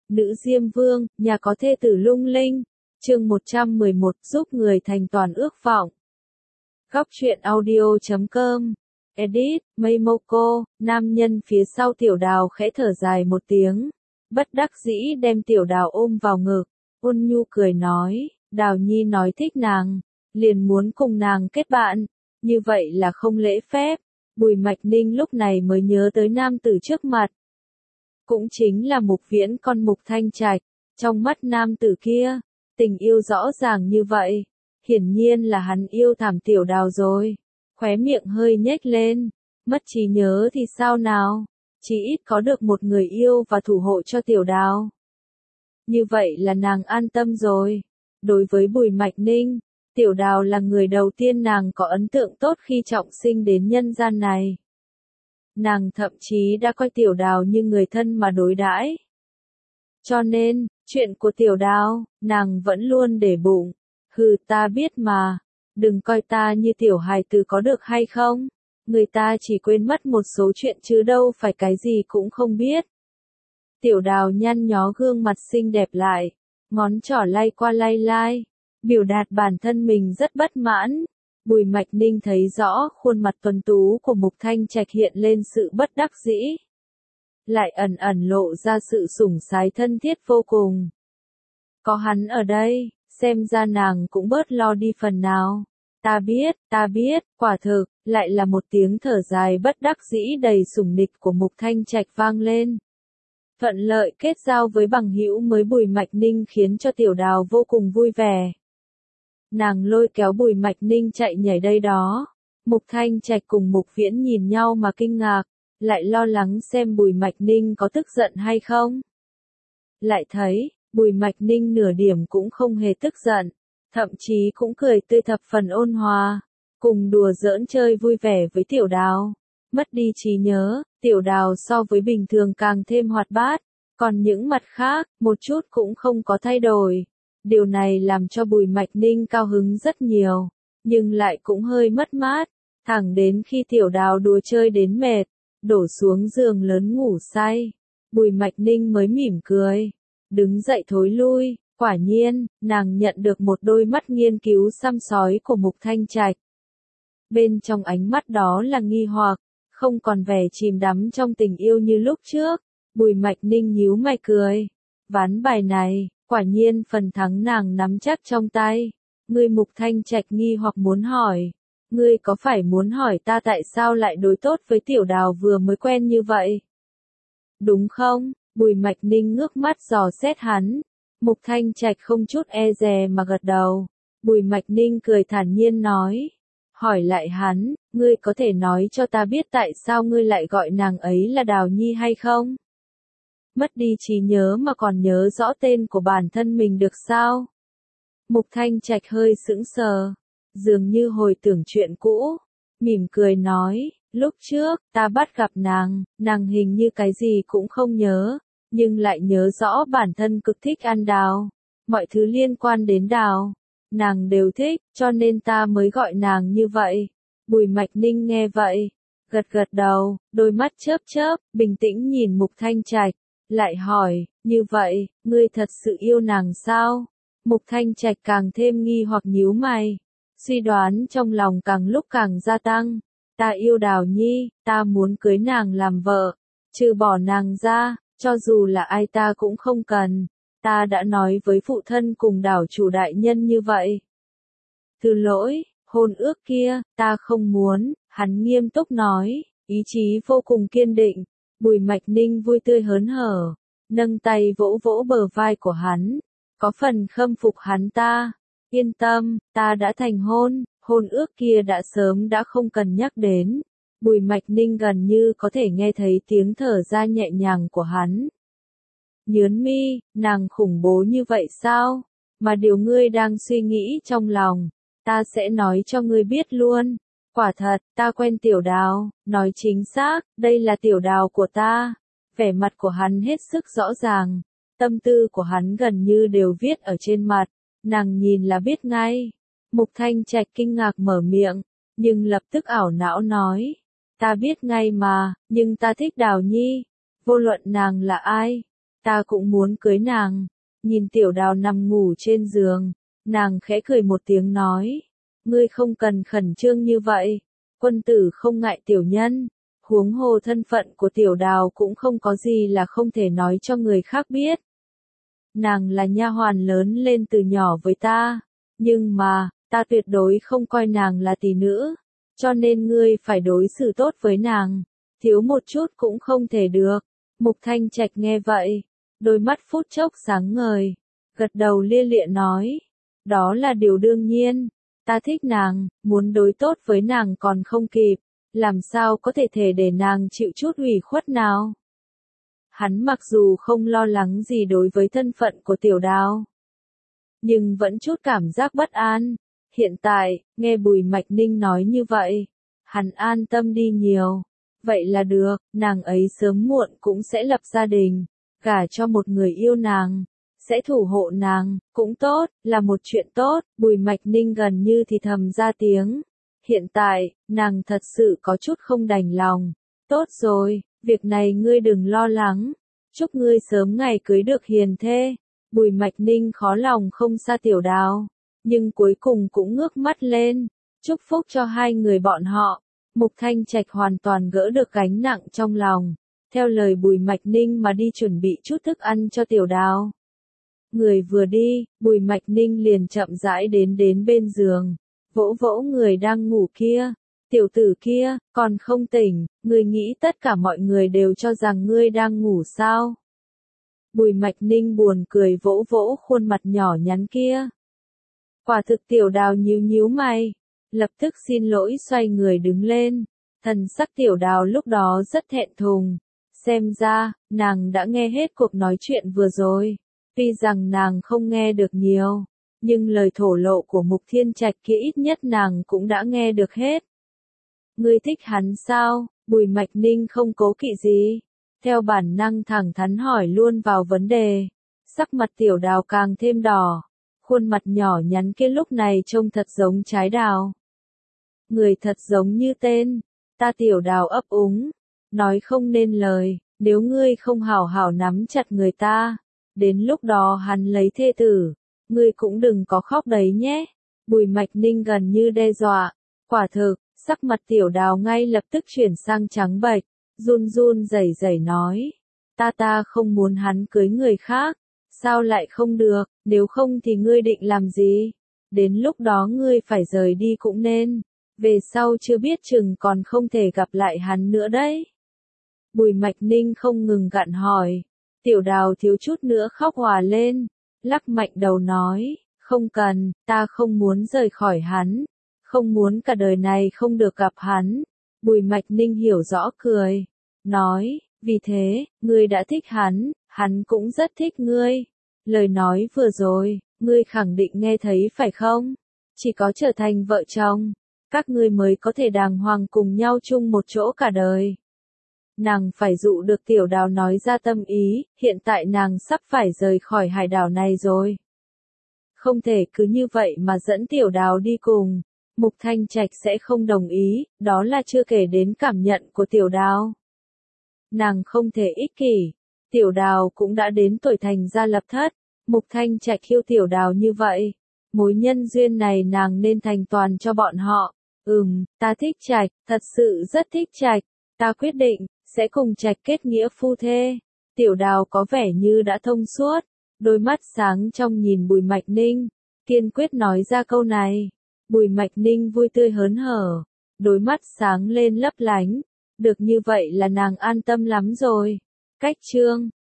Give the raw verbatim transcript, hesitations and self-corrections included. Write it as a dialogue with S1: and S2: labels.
S1: Nữ Diêm Vương, nhà có thê tử lung linh. Chương một trăm mười một, giúp người thành toàn ước vọng. Góc truyện audio chấm com. Edit, Mây Moko, nam nhân phía sau Tiểu Đào khẽ thở dài một tiếng. Bất đắc dĩ đem Tiểu Đào ôm vào ngực. Ôn nhu cười nói, Đào Nhi nói thích nàng, liền muốn cùng nàng kết bạn. Như vậy là không lễ phép. Bùi Mạch Ninh lúc này mới nhớ tới nam tử trước mặt. Cũng chính là Mục Viễn con Mục Thanh Trạch. Trong mắt nam tử kia, tình yêu rõ ràng như vậy. Hiển nhiên là hắn yêu thảm Tiểu Đào rồi. Khóe miệng hơi nhếch lên. Mất trí nhớ thì sao nào? Chỉ ít có được một người yêu và thủ hộ cho Tiểu Đào. Như vậy là nàng an tâm rồi. Đối với Bùi Mạch Ninh, Tiểu Đào là người đầu tiên nàng có ấn tượng tốt khi trọng sinh đến nhân gian này. Nàng thậm chí đã coi Tiểu Đào như người thân mà đối đãi. Cho nên, chuyện của Tiểu Đào, nàng vẫn luôn để bụng. Hừ, ta biết mà, đừng coi ta như tiểu hài tử có được hay không? Người ta chỉ quên mất một số chuyện chứ đâu phải cái gì cũng không biết. Tiểu Đào nhăn nhó gương mặt xinh đẹp lại, ngón trỏ lay qua lay lai, biểu đạt bản thân mình rất bất mãn. Bùi Mạch Ninh thấy rõ khuôn mặt tuấn tú của Mục Thanh Trạch hiện lên sự bất đắc dĩ, lại ẩn ẩn lộ ra sự sủng sái thân thiết vô cùng. Có hắn ở đây, xem ra nàng cũng bớt lo đi phần nào. Ta biết, ta biết, quả thực, lại là một tiếng thở dài bất đắc dĩ đầy sủng nịch của Mục Thanh Trạch vang lên. Thuận lợi kết giao với bằng hữu mới Bùi Mạch Ninh khiến cho Tiểu Đào vô cùng vui vẻ. Nàng lôi kéo Bùi Mạch Ninh chạy nhảy đây đó. Mục Thanh Trạch cùng Mục Viễn nhìn nhau mà kinh ngạc, lại lo lắng xem Bùi Mạch Ninh có tức giận hay không. Lại thấy, Bùi Mạch Ninh nửa điểm cũng không hề tức giận, thậm chí cũng cười tươi thập phần ôn hòa, cùng đùa giỡn chơi vui vẻ với Tiểu Đào. Mất đi trí nhớ, Tiểu Đào so với bình thường càng thêm hoạt bát, còn những mặt khác, một chút cũng không có thay đổi. Điều này làm cho Bùi Mạch Ninh cao hứng rất nhiều, nhưng lại cũng hơi mất mát, thẳng đến khi Tiểu Đào đùa chơi đến mệt, đổ xuống giường lớn ngủ say. Bùi Mạch Ninh mới mỉm cười, đứng dậy thối lui, quả nhiên, nàng nhận được một đôi mắt nghiên cứu săm sói của Mục Thanh Trạch. Bên trong ánh mắt đó là nghi hoặc, không còn vẻ chìm đắm trong tình yêu như lúc trước. Bùi Mạch Ninh nhíu mày cười, ván bài này, quả nhiên phần thắng nàng nắm chắc trong tay. Ngươi Mục Thanh Trạch nghi hoặc muốn hỏi, ngươi có phải muốn hỏi ta tại sao lại đối tốt với Tiểu Đào vừa mới quen như vậy? Đúng không? Bùi Mạch Ninh ngước mắt dò xét hắn. Mục Thanh Trạch không chút e dè mà gật đầu. Bùi Mạch Ninh cười thản nhiên nói, hỏi lại hắn, ngươi có thể nói cho ta biết tại sao ngươi lại gọi nàng ấy là Đào Nhi hay không? Mất đi trí nhớ mà còn nhớ rõ tên của bản thân mình được sao? Mục Thanh Trạch hơi sững sờ, dường như hồi tưởng chuyện cũ, mỉm cười nói, lúc trước, ta bắt gặp nàng, nàng hình như cái gì cũng không nhớ, nhưng lại nhớ rõ bản thân cực thích ăn đào. Mọi thứ liên quan đến đào, nàng đều thích, cho nên ta mới gọi nàng như vậy. Bùi Mạch Ninh nghe vậy, gật gật đầu, đôi mắt chớp chớp, bình tĩnh nhìn Mục Thanh Trạch, lại hỏi, như vậy, ngươi thật sự yêu nàng sao? Mục Thanh Trạch càng thêm nghi hoặc nhíu mày, suy đoán trong lòng càng lúc càng gia tăng. Ta yêu Đào Nhi, ta muốn cưới nàng làm vợ, trừ bỏ nàng ra, cho dù là ai ta cũng không cần. Ta đã nói với phụ thân cùng đảo chủ đại nhân như vậy. Thứ lỗi, hôn ước kia, ta không muốn, hắn nghiêm túc nói, ý chí vô cùng kiên định. Bùi Mạch Ninh vui tươi hớn hở, nâng tay vỗ vỗ bờ vai của hắn, có phần khâm phục hắn ta. Yên tâm, ta đã thành hôn, hôn ước kia đã sớm đã không cần nhắc đến. Bùi Mạch Ninh gần như có thể nghe thấy tiếng thở ra nhẹ nhàng của hắn. Nhớn mi, nàng khủng bố như vậy sao? Mà điều ngươi đang suy nghĩ trong lòng, ta sẽ nói cho ngươi biết luôn. Quả thật, ta quen Tiểu Đào, nói chính xác, đây là Tiểu Đào của ta. Vẻ mặt của hắn hết sức rõ ràng, tâm tư của hắn gần như đều viết ở trên mặt, nàng nhìn là biết ngay. Mục Thanh Trạch kinh ngạc mở miệng, nhưng lập tức ảo não nói, ta biết ngay mà, nhưng ta thích Đào Nhi, vô luận nàng là ai, ta cũng muốn cưới nàng. Nhìn Tiểu Đào nằm ngủ trên giường, nàng khẽ cười một tiếng nói, ngươi không cần khẩn trương như vậy, quân tử không ngại tiểu nhân, huống hồ thân phận của Tiểu Đào cũng không có gì là không thể nói cho người khác biết. Nàng là nha hoàn lớn lên từ nhỏ với ta, nhưng mà, ta tuyệt đối không coi nàng là tỷ nữ, cho nên ngươi phải đối xử tốt với nàng, thiếu một chút cũng không thể được. Mục Thanh Trạch nghe vậy, đôi mắt phút chốc sáng ngời, gật đầu lia lịa nói, đó là điều đương nhiên, ta thích nàng, muốn đối tốt với nàng còn không kịp, làm sao có thể thể để nàng chịu chút ủy khuất nào. Hắn mặc dù không lo lắng gì đối với thân phận của Tiểu Đào, nhưng vẫn chút cảm giác bất an. Hiện tại, nghe Bùi Mạch Ninh nói như vậy, hắn an tâm đi nhiều. Vậy là được, nàng ấy sớm muộn cũng sẽ lập gia đình, gả cho một người yêu nàng, sẽ thủ hộ nàng, cũng tốt, là một chuyện tốt. Bùi Mạch Ninh gần như thì thầm ra tiếng. Hiện tại, nàng thật sự có chút không đành lòng. Tốt rồi, việc này ngươi đừng lo lắng. Chúc ngươi sớm ngày cưới được hiền thê. Bùi Mạch Ninh khó lòng không xa Tiểu Đào, nhưng cuối cùng cũng ngước mắt lên, chúc phúc cho hai người bọn họ. Mục Thanh Trạch hoàn toàn gỡ được gánh nặng trong lòng, theo lời Bùi Mạch Ninh mà đi chuẩn bị chút thức ăn cho Tiểu Đào. Người vừa đi, Bùi Mạch Ninh liền chậm rãi đến đến bên giường, vỗ vỗ người đang ngủ kia. Tiểu tử kia, còn không tỉnh, ngươi nghĩ tất cả mọi người đều cho rằng ngươi đang ngủ sao? Bùi Mạch Ninh buồn cười vỗ vỗ khuôn mặt nhỏ nhắn kia. Quả thực Tiểu Đào nhíu nhíu mày, lập tức xin lỗi xoay người đứng lên. Thần sắc Tiểu Đào lúc đó rất thẹn thùng, xem ra, nàng đã nghe hết cuộc nói chuyện vừa rồi. Tuy rằng nàng không nghe được nhiều, nhưng lời thổ lộ của Mục Thiên Trạch kia ít nhất nàng cũng đã nghe được hết. Ngươi thích hắn sao? Bùi Mạch Ninh không cố kỵ gì, theo bản năng thẳng thắn hỏi luôn vào vấn đề. Sắc mặt Tiểu Đào càng thêm đỏ, khuôn mặt nhỏ nhắn kia lúc này trông thật giống trái đào. Người thật giống như tên, ta Tiểu Đào ấp úng, nói không nên lời, nếu ngươi không hảo hảo nắm chặt người ta, đến lúc đó hắn lấy thê tử, ngươi cũng đừng có khóc đấy nhé. Bùi Mạch Ninh gần như đe dọa, quả thực, sắc mặt Tiểu Đào ngay lập tức chuyển sang trắng bệch, run run rẩy rẩy nói, ta ta không muốn hắn cưới người khác, sao lại không được, nếu không thì ngươi định làm gì, đến lúc đó ngươi phải rời đi cũng nên, về sau chưa biết chừng còn không thể gặp lại hắn nữa đấy. Bùi Mạch Ninh không ngừng gặn hỏi, Tiểu Đào thiếu chút nữa khóc òa lên, lắc mạnh đầu nói, không cần, ta không muốn rời khỏi hắn, không muốn cả đời này không được gặp hắn. Bùi Mạch Ninh hiểu rõ cười, nói, vì thế, ngươi đã thích hắn, hắn cũng rất thích ngươi. Lời nói vừa rồi, ngươi khẳng định nghe thấy phải không? Chỉ có trở thành vợ chồng, các ngươi mới có thể đàng hoàng cùng nhau chung một chỗ cả đời. Nàng phải dụ được Tiểu Đào nói ra tâm ý, hiện tại nàng sắp phải rời khỏi hải đảo này rồi. Không thể cứ như vậy mà dẫn Tiểu Đào đi cùng. Mục Thanh Trạch sẽ không đồng ý, đó là chưa kể đến cảm nhận của Tiểu Đào. Nàng không thể ích kỷ, Tiểu Đào cũng đã đến tuổi thành gia lập thất, Mục Thanh Trạch yêu Tiểu Đào như vậy, mối nhân duyên này nàng nên thành toàn cho bọn họ. Ừm, ta thích Trạch, thật sự rất thích Trạch, ta quyết định, sẽ cùng Trạch kết nghĩa phu thê. Tiểu Đào có vẻ như đã thông suốt, đôi mắt sáng trong nhìn Bùi Mạch Ninh, kiên quyết nói ra câu này. Bùi Mạch Ninh vui tươi hớn hở, đôi mắt sáng lên lấp lánh, được như vậy là nàng an tâm lắm rồi. Cách chương